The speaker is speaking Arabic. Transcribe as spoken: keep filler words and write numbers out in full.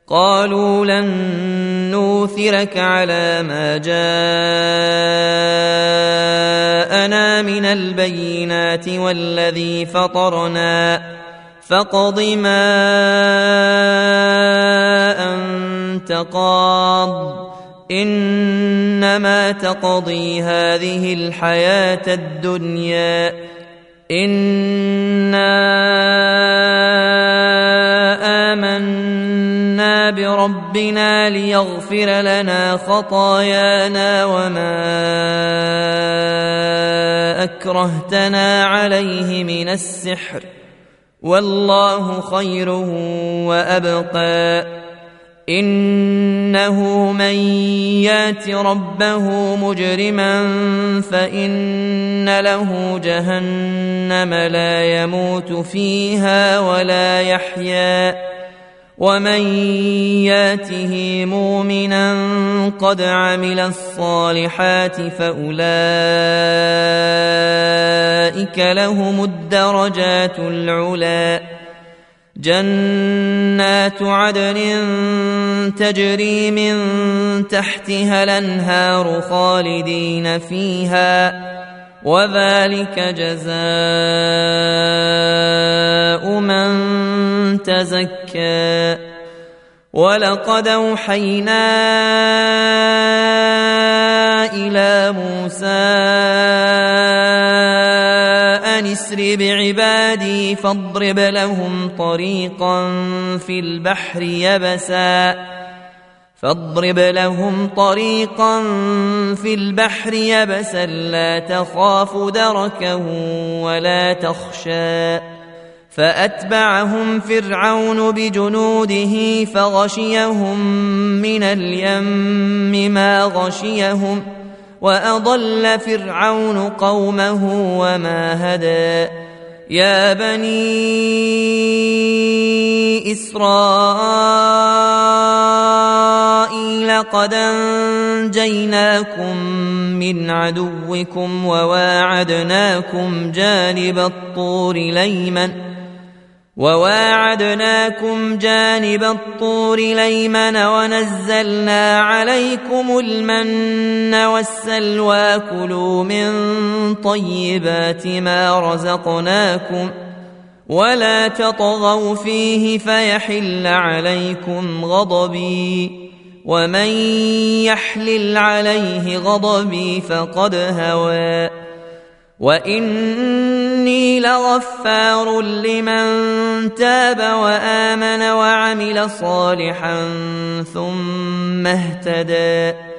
قالوا لن نؤثرك على ما جاءنا من البينات والذي فطرنا فاقض ما أنت قاض إنما تقضي هذه الحياة الدنيا إنا آمنا بربنا ليغفر لنا خطايانا وما أكرهتنا عليه من السحر والله خير وأبقى إنه من يات ربه مجرما فإن له جهنم لا يموت فيها ولا يحيا ومن ياته مؤمنا قد عمل الصالحات فأولئك لهم الدرجات العلى جنات عدن تجري من تحتها الأنهار خالدين فيها وذلك جزاء من تزكى ولقد أوحينا إلى موسى أن اسر بعبادي فاضرب لهم طريقا في البحر يبسا فاضرب لهم طريقا في البحر يبسا لا تخاف دركا ولا تخشى فأتبعهم فرعون بجنوده فغشيهم من اليم ما غشيهم وأضل فرعون قومه وما هدى يا بني إسرائيل قد أنجيناكم من عدوكم وواعدناكم جانب الطور الأيمن وواعدناكم جانب الطور الأيمن ونزلنا عليكم المن والسلوى كلوا من طيبات ما رزقناكم ولا تطغوا فيه فيحل عليكم غضبي ومن يحلل عليه غضبي فقد هوى وإني لغفار لمن تاب وآمن وعمل صالحا ثم اهتدى